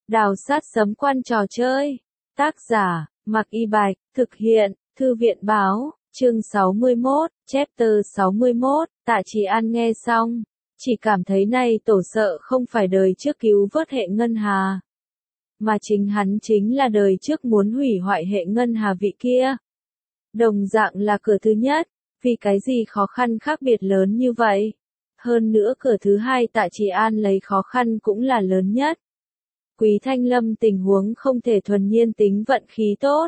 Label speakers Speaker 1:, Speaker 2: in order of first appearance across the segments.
Speaker 1: Đào sát sấm quan trò chơi. Tác giả, Mạc Y Bạch, thực hiện, Thư viện Báo, chương 61, chapter 61, Tạ Trì An nghe xong, chỉ cảm thấy này tổ sợ không phải đời trước cứu vớt hệ ngân hà, mà chính hắn chính là đời trước muốn hủy hoại hệ ngân hà vị kia. Đồng dạng là cửa thứ nhất, vì cái gì khó khăn khác biệt lớn như vậy? Hơn nữa cửa thứ hai Tạ Trì An lấy khó khăn cũng là lớn nhất. Quý Thanh Lâm tình huống không thể thuần nhiên tính vận khí tốt.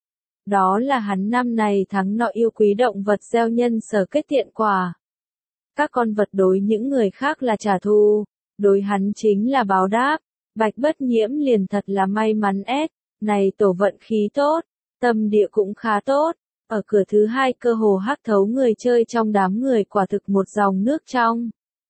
Speaker 1: Đó là hắn năm này thắng nọ yêu quý động vật gieo nhân sở kết thiện quả. Các con vật đối những người khác là trả thù, đối hắn chính là báo đáp. Bạch Bất Nhiễm liền thật là may mắn này tổ vận khí tốt, tâm địa cũng khá tốt. Ở cửa thứ hai cơ hồ hắc thấu người chơi trong đám người quả thực một dòng nước trong.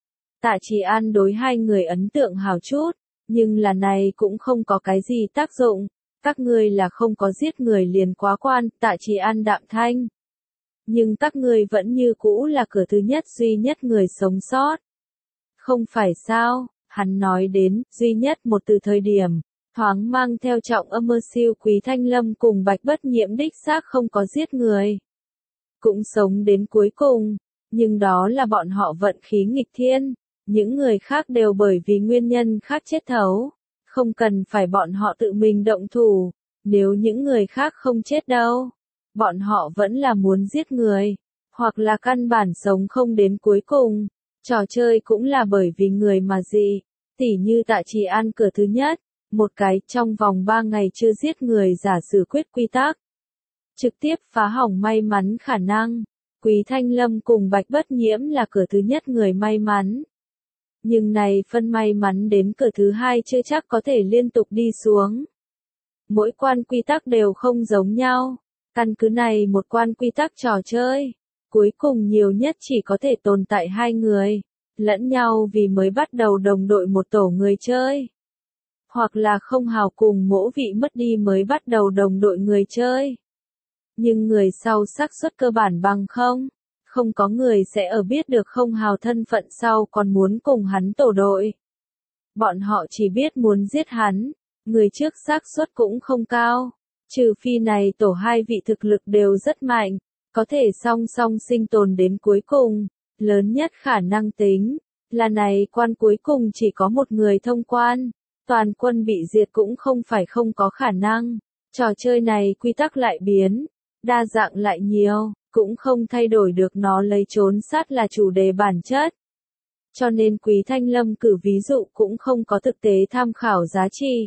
Speaker 1: Tạ Trì An đối hai người ấn tượng hào chút, nhưng là này cũng không có cái gì tác dụng. Các ngươi là không có giết người liền quá quan, Tạ Trì An đạm thanh. Nhưng các ngươi vẫn như cũ là cửa thứ nhất duy nhất người sống sót. Không phải sao, hắn nói đến, duy nhất một từ thời điểm, thoáng mang theo trọng âm mơ siêu. Quý Thanh Lâm cùng Bạch Bất Nhiễm đích xác không có giết người. Cũng sống đến cuối cùng, nhưng đó là bọn họ vận khí nghịch thiên. Những người khác đều bởi vì nguyên nhân khác chết thấu. Không cần phải bọn họ tự mình động thủ. Nếu những người khác không chết đâu, bọn họ vẫn là muốn giết người. Hoặc là căn bản sống không đến cuối cùng. Trò chơi cũng là bởi vì người mà gì. Tỉ như Tạ Trì An cửa thứ nhất. Một cái trong vòng 3 ngày chưa giết người giả sử quyết quy tắc. Trực tiếp phá hỏng may mắn khả năng. Quý Thanh Lâm cùng Bạch Bất Nhiễm là cửa thứ nhất người may mắn. Nhưng này phân may mắn đến cửa thứ hai chưa chắc có thể liên tục đi xuống. Mỗi quan quy tắc đều không giống nhau. Căn cứ này một quan quy tắc trò chơi. Cuối cùng nhiều nhất chỉ có thể tồn tại hai người. Lẫn nhau vì mới bắt đầu đồng đội một tổ người chơi. Hoặc là không hào cùng mỗi vị mất đi mới bắt đầu đồng đội người chơi. Nhưng người sau xác suất cơ bản bằng không. Không có người sẽ ở biết được không hào thân phận sau còn muốn cùng hắn tổ đội. Bọn họ chỉ biết muốn giết hắn, người trước xác suất cũng không cao. Trừ phi này tổ hai vị thực lực đều rất mạnh, có thể song song sinh tồn đến cuối cùng. Lớn nhất khả năng tính, là này quan cuối cùng chỉ có một người thông quan. Toàn quân bị diệt cũng không phải không có khả năng. Trò chơi này quy tắc lại biến, đa dạng lại nhiều, cũng không thay đổi được nó lấy trốn sát là chủ đề bản chất. Cho nên Quý Thanh Lâm cử ví dụ cũng không có thực tế tham khảo giá trị.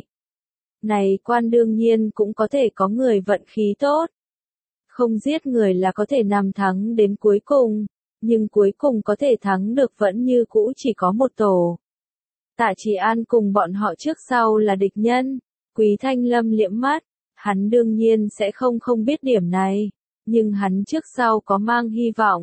Speaker 1: Này quan đương nhiên cũng có thể có người vận khí tốt. Không giết người là có thể nằm thắng đến cuối cùng, nhưng cuối cùng có thể thắng được vẫn như cũ chỉ có một tổ. Tạ Trì An cùng bọn họ trước sau là địch nhân. Quý Thanh Lâm liễm mắt, hắn đương nhiên sẽ không biết điểm này, nhưng hắn trước sau có mang hy vọng.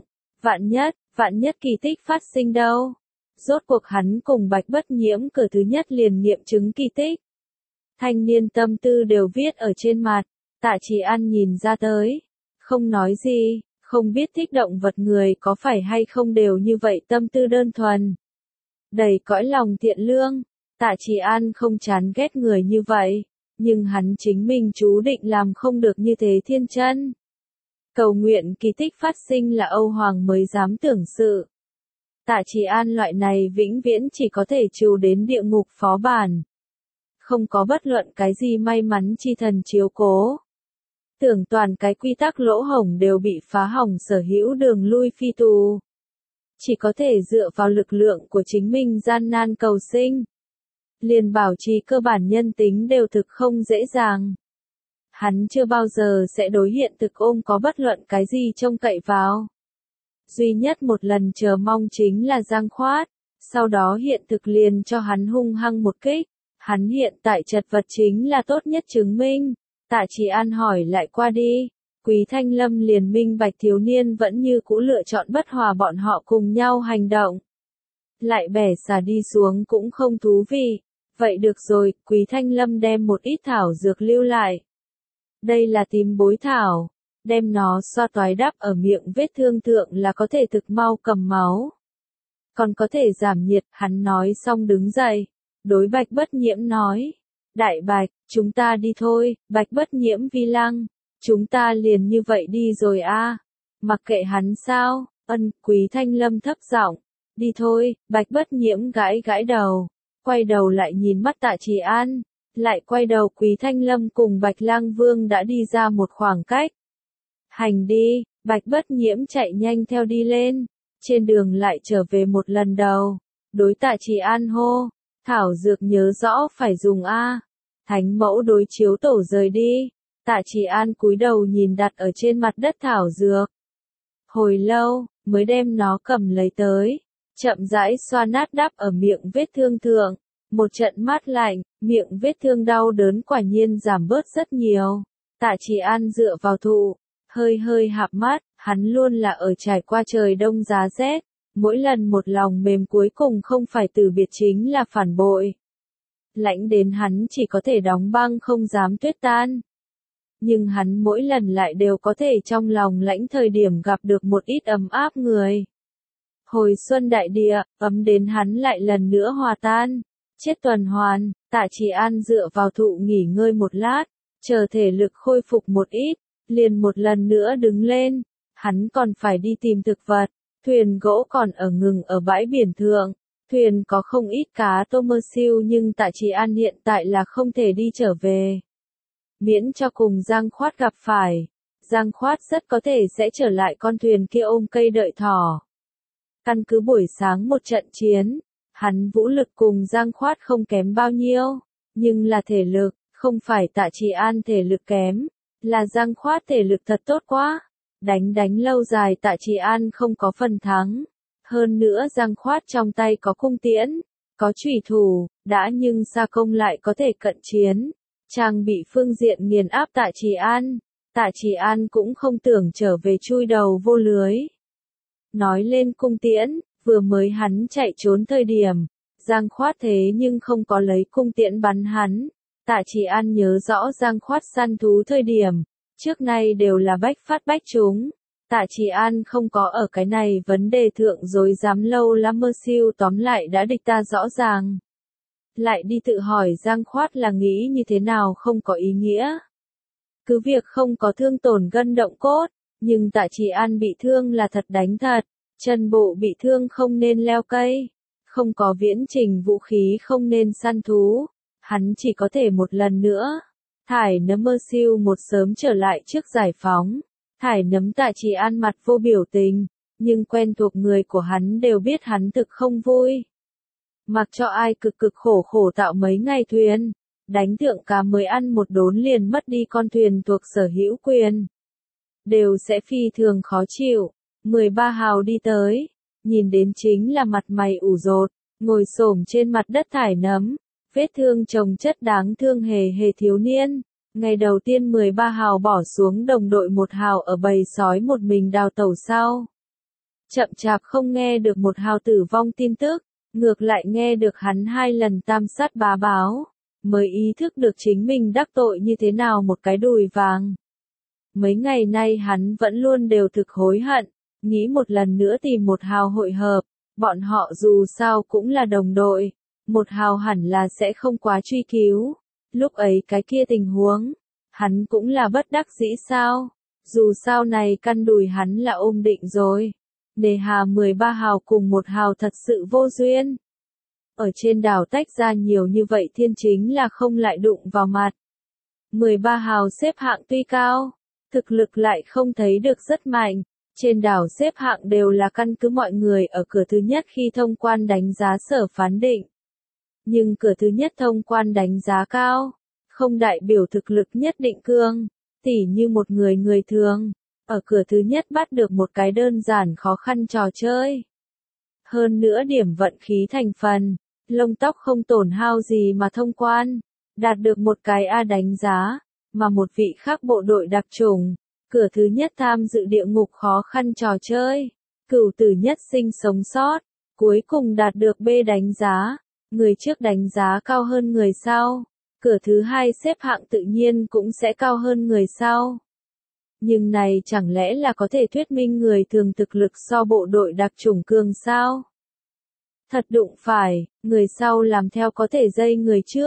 Speaker 1: Vạn nhất kỳ tích phát sinh đâu. Rốt cuộc hắn cùng Bạch Bất Nhiễm cửa thứ nhất liền nghiệm chứng kỳ tích. Thanh niên tâm tư đều viết ở trên mặt, Tạ Trì An nhìn ra tới, không nói gì, không biết thích động vật người có phải hay không đều như vậy tâm tư đơn thuần. Đầy cõi lòng thiện lương, Tạ Trì An không chán ghét người như vậy, nhưng hắn chính mình chú định làm không được như thế thiên chân. Cầu nguyện kỳ tích phát sinh là Âu Hoàng mới dám tưởng sự. Tạ Trì An loại này vĩnh viễn chỉ có thể trù đến địa ngục phó bản. Không có bất luận cái gì may mắn chi thần chiếu cố. Tưởng toàn cái quy tắc lỗ hổng đều bị phá hỏng sở hữu đường lui phi tù. Chỉ có thể dựa vào lực lượng của chính mình gian nan cầu sinh. Liền bảo trì cơ bản nhân tính đều thực không dễ dàng. Hắn chưa bao giờ sẽ đối hiện thực ôm có bất luận cái gì trông cậy vào. Duy nhất một lần chờ mong chính là giang khoát, sau đó hiện thực liền cho hắn hung hăng một kích. Hắn hiện tại chật vật chính là tốt nhất chứng minh. Tạ Trì An hỏi lại qua đi. Quý Thanh Lâm liền minh bạch thiếu niên vẫn như cũ lựa chọn bất hòa bọn họ cùng nhau hành động. Lại bẻ xả đi xuống cũng không thú vị. Vậy được rồi, Quý Thanh Lâm đem một ít thảo dược lưu lại. Đây là tím bối thảo. Đem nó xoa toái đắp ở miệng vết thương thượng là có thể thực mau cầm máu. Còn có thể giảm nhiệt, hắn nói xong đứng dậy. Đối Bạch Bất Nhiễm nói. Đại Bạch, chúng ta đi thôi, Bạch Bất Nhiễm vi lăng. Chúng ta liền như vậy đi rồi a. Mặc kệ hắn sao, Quý Thanh Lâm thấp giọng. Đi thôi, Bạch Bất Nhiễm gãi gãi đầu. Quay đầu lại nhìn mắt Tạ Trì An. Lại quay đầu Quý Thanh Lâm cùng Bạch Lang Vương đã đi ra một khoảng cách. Hành đi, Bạch Bất Nhiễm chạy nhanh theo đi lên. Trên đường lại trở về một lần đầu. Đối Tạ Trì An hô. Thảo dược nhớ rõ phải dùng a. Thánh mẫu đối chiếu tổ rời đi. Tạ Trì An cúi đầu nhìn đặt ở trên mặt đất thảo dược. Hồi lâu, mới đem nó cầm lấy tới. Chậm rãi xoa nát đắp ở miệng vết thương thượng. Một trận mát lạnh, miệng vết thương đau đớn quả nhiên giảm bớt rất nhiều. Tạ Trì An dựa vào thụ, hơi hơi hạp mắt, hắn luôn là ở trải qua trời đông giá rét. Mỗi lần một lòng mềm cuối cùng không phải từ biệt chính là phản bội. Lãnh đến hắn chỉ có thể đóng băng không dám tuyết tan. Nhưng hắn mỗi lần lại đều có thể trong lòng lãnh thời điểm gặp được một ít ấm áp người. Hồi xuân đại địa, ấm đến hắn lại lần nữa hòa tan. Chết tuần hoàn, Tạ Trì An dựa vào thụ nghỉ ngơi một lát, chờ thể lực khôi phục một ít, liền một lần nữa đứng lên. Hắn còn phải đi tìm thực vật, thuyền gỗ còn ở ngừng ở bãi biển thượng. Thuyền có không ít cá tôm mơ siêu nhưng Tạ Trì An hiện tại là không thể đi trở về. Miễn cho cùng Giang Khoát gặp phải. Giang Khoát rất có thể sẽ trở lại con thuyền kia ôm cây đợi thỏ. Căn cứ buổi sáng một trận chiến, hắn vũ lực cùng Giang Khoát không kém bao nhiêu, nhưng là thể lực, không phải Tạ Trì An thể lực kém, là Giang Khoát thể lực thật tốt quá. Đánh lâu dài Tạ Trì An không có phần thắng. Hơn nữa Giang Khoát trong tay có cung tiễn, có chủy thủ, đã nhưng Sa Công lại có thể cận chiến. Trang bị phương diện nghiền áp Tạ Trì An. Tạ Trì An cũng không tưởng trở về chui đầu vô lưới. Nói lên cung tiễn, vừa mới hắn chạy trốn thời điểm, Giang Khoát thế nhưng không có lấy cung tiễn bắn hắn. Tạ Trì An nhớ rõ Giang Khoát săn thú thời điểm, trước nay đều là bách phát bách trúng. Tạ Trì An không có ở cái này vấn đề thượng dối dám lâu lắm mơ siêu tóm lại đã địch ta rõ ràng. Lại đi tự hỏi Giang Khoát là nghĩ như thế nào không có ý nghĩa. Cứ việc không có thương tổn gân động cốt, nhưng Tạ Trì An bị thương là thật đánh thật, chân bộ bị thương không nên leo cây, không có viễn trình vũ khí không nên săn thú, hắn chỉ có thể một lần nữa. Thải nấm mơ siêu một sớm trở lại trước giải phóng, thải nấm Tạ Trì An mặt vô biểu tình, nhưng quen thuộc người của hắn đều biết hắn thực không vui. Mặc cho ai cực khổ tạo mấy ngày thuyền, đánh thượng cá mới ăn một đốn liền mất đi con thuyền thuộc sở hữu quyền. Đều sẽ phi thường khó chịu. 13 hào đi tới, nhìn đến chính là mặt mày ủ rột, ngồi xổm trên mặt đất thải nấm, vết thương chồng chất đáng thương hề thiếu niên. Ngày đầu tiên 13 hào bỏ xuống đồng đội 1 hào ở bầy sói một mình đào tẩu sau. Chậm chạp không nghe được 1 hào tử vong tin tức, ngược lại nghe được hắn 2 lần tam sát bá báo, mới ý thức được chính mình đắc tội như thế nào một cái đùi vàng. Mấy ngày nay hắn vẫn luôn đều thực hối hận, nghĩ một lần nữa tìm 1 hào hội hợp, bọn họ dù sao cũng là đồng đội, 1 hào hẳn là sẽ không quá truy cứu. Lúc ấy cái kia tình huống, hắn cũng là bất đắc dĩ sao, dù sao này căn đùi hắn là ôm định rồi. Nề hà 13 hào cùng 1 hào thật sự vô duyên. Ở trên đảo tách ra nhiều như vậy thiên chính là không lại đụng vào mặt. 13 hào xếp hạng tuy cao, thực lực lại không thấy được rất mạnh. Trên đảo xếp hạng đều là căn cứ mọi người ở cửa thứ nhất khi thông quan đánh giá sở phán định. Nhưng cửa thứ nhất thông quan đánh giá cao, không đại biểu thực lực nhất định cương, tỉ như một người thường, ở cửa thứ nhất bắt được một cái đơn giản khó khăn trò chơi. Hơn nữa điểm vận khí thành phần, lông tóc không tổn hao gì mà thông quan, đạt được một cái A đánh giá, mà một vị khác bộ đội đặc chủng, cửa thứ nhất tham dự địa ngục khó khăn trò chơi, cửu tử nhất sinh sống sót, cuối cùng đạt được B đánh giá, người trước đánh giá cao hơn người sau, cửa thứ hai xếp hạng tự nhiên cũng sẽ cao hơn người sau. Nhưng này chẳng lẽ là có thể thuyết minh người thường thực lực so bộ đội đặc chủng cường sao? Thật đụng phải, người sau làm theo có thể dây người trước,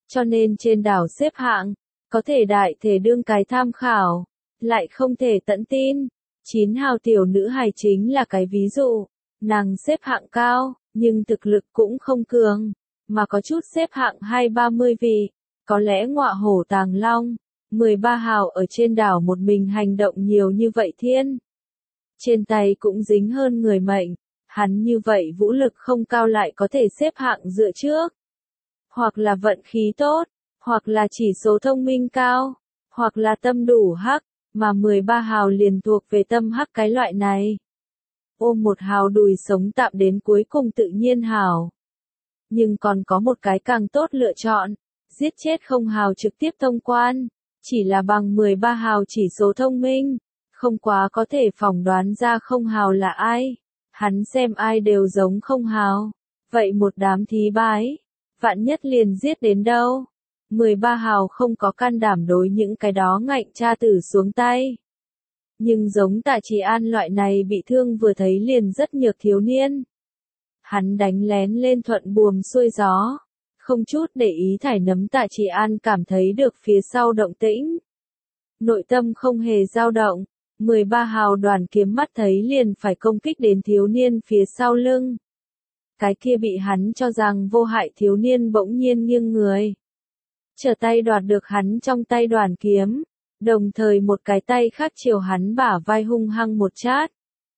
Speaker 1: cho nên trên đảo xếp hạng, có thể đại thể đương cái tham khảo, lại không thể tận tin. 9 hào tiểu nữ hài chính là cái ví dụ, nàng xếp hạng cao, nhưng thực lực cũng không cường, mà có chút xếp hạng 2-30 vị, có lẽ ngọa hổ tàng long. 13 hào ở trên đảo một mình hành động nhiều như vậy thiên. Trên tay cũng dính hơn người mệnh, hắn như vậy vũ lực không cao lại có thể xếp hạng dựa trước. Hoặc là vận khí tốt, hoặc là chỉ số thông minh cao, hoặc là tâm đủ hắc, mà 13 hào liền thuộc về tâm hắc cái loại này. Ôm một hào đùi sống tạm đến cuối cùng tự nhiên hảo. Nhưng còn có một cái càng tốt lựa chọn, giết chết không hào trực tiếp thông quan, chỉ là bằng 13 hào chỉ số thông minh, không quá có thể phỏng đoán ra không hào là ai. Hắn xem ai đều giống không hào, vậy một đám thí bái, vạn nhất liền giết đến đâu. 13 hào không có can đảm đối những cái đó ngạnh cha tử xuống tay. Nhưng giống Tạ Trì An loại này bị thương vừa thấy liền rất nhược thiếu niên. Hắn đánh lén lên thuận buồm xuôi gió, không chút để ý thải nấm. Tạ Trì An cảm thấy được phía sau động tĩnh. Nội tâm không hề dao động, 13 hào đoàn kiếm mắt thấy liền phải công kích đến thiếu niên phía sau lưng. Cái kia bị hắn cho rằng vô hại thiếu niên bỗng nhiên nghiêng người. Trở tay đoạt được hắn trong tay đoàn kiếm, đồng thời một cái tay khác chiều hắn bả vai hung hăng một chát.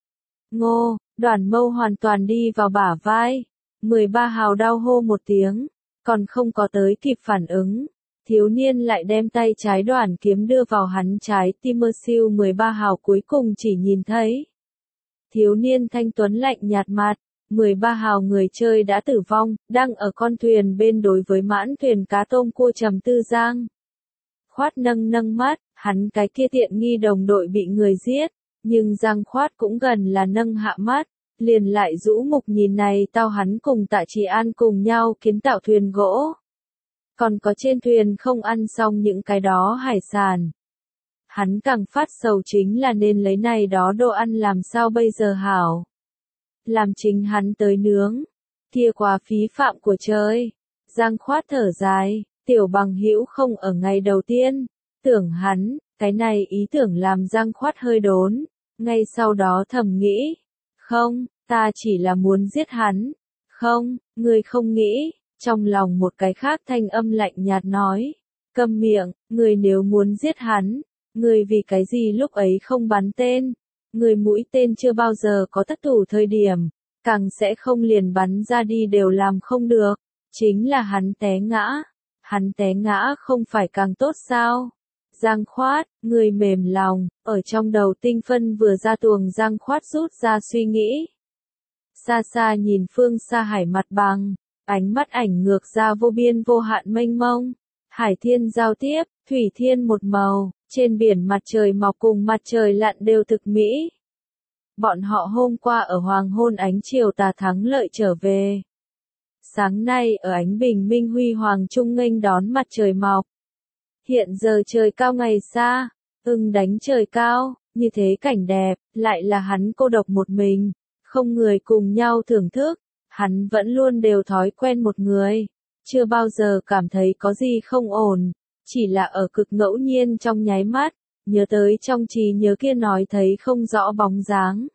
Speaker 1: Ngô, đoàn mâu hoàn toàn đi vào bả vai. 13 hào đau hô một tiếng, còn không có tới kịp phản ứng. Thiếu niên lại đem tay trái đoàn kiếm đưa vào hắn trái tim. Siêu 13 hào cuối cùng chỉ nhìn thấy. Thiếu niên thanh tuấn lạnh nhạt mặt, 13 hào người chơi đã tử vong, đang ở con thuyền bên đối với mãn thuyền cá tôm cua trầm tư Giang. Khoát nâng mắt, hắn cái kia tiện nghi đồng đội bị người giết, nhưng Giang Khoát cũng gần là nâng hạ mắt, liền lại rũ mục nhìn này tao hắn cùng Tạ Trì An cùng nhau kiến tạo thuyền gỗ. Còn có trên thuyền không ăn xong những cái đó hải sản. Hắn càng phát sầu chính là nên lấy này đó đồ ăn làm sao bây giờ hảo. Làm chính hắn tới nướng. Kia quá phí phạm của trời. Giang Khoát thở dài, tiểu bằng hữu không ở ngày đầu tiên. Tưởng hắn, cái này ý tưởng làm Giang Khoát hơi đốn. Ngay sau đó thầm nghĩ. Không, ta chỉ là muốn giết hắn. Không, ngươi không nghĩ. Trong lòng một cái khác thanh âm lạnh nhạt nói. Câm miệng, ngươi nếu muốn giết hắn. Ngươi vì cái gì lúc ấy không bắn tên. Người mũi tên chưa bao giờ có thất thủ thời điểm, càng sẽ không liền bắn ra đi đều làm không được, chính là hắn té ngã. Hắn té ngã không phải càng tốt sao? Giang Khoát, người mềm lòng, ở trong đầu tinh phân vừa ra tuồng Giang Khoát rút ra suy nghĩ. Xa xa nhìn phương xa hải mặt bằng, ánh mắt ảnh ngược ra vô biên vô hạn mênh mông. Hải thiên giao tiếp, thủy thiên một màu. Trên biển mặt trời mọc cùng mặt trời lặn đều thực mỹ. Bọn họ hôm qua ở hoàng hôn ánh chiều tà thắng lợi trở về. Sáng nay ở ánh bình minh huy hoàng trung nghênh đón mặt trời mọc. Hiện giờ trời cao ngày xa, đánh trời cao, như thế cảnh đẹp, lại là hắn cô độc một mình, không người cùng nhau thưởng thức. Hắn vẫn luôn đều thói quen một người, chưa bao giờ cảm thấy có gì không ổn. Chỉ là ở cực ngẫu nhiên trong nháy mắt, nhớ tới trong trí nhớ kia nói thấy không rõ bóng dáng.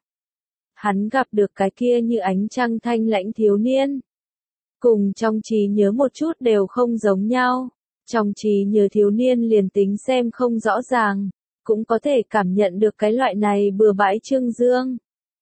Speaker 1: Hắn gặp được cái kia như ánh trăng thanh lãnh thiếu niên. Cùng trong trí nhớ một chút đều không giống nhau. Trong trí nhớ thiếu niên liền tính xem không rõ ràng, cũng có thể cảm nhận được cái loại này bừa bãi trương dương.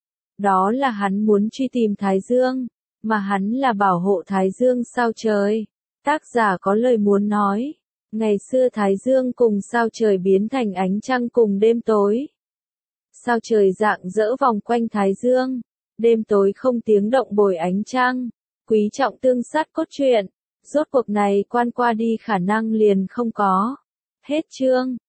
Speaker 1: Đó là hắn muốn truy tìm Thái Dương, mà hắn là bảo hộ Thái Dương sao trời. Tác giả có lời muốn nói. Ngày xưa Thái Dương cùng sao trời biến thành ánh trăng cùng đêm tối. Sao trời rạng rỡ vòng quanh Thái Dương, đêm tối không tiếng động bồi ánh trăng, quý trọng tương sát cốt truyện, rốt cuộc này quan qua đi khả năng liền không có. Hết chương.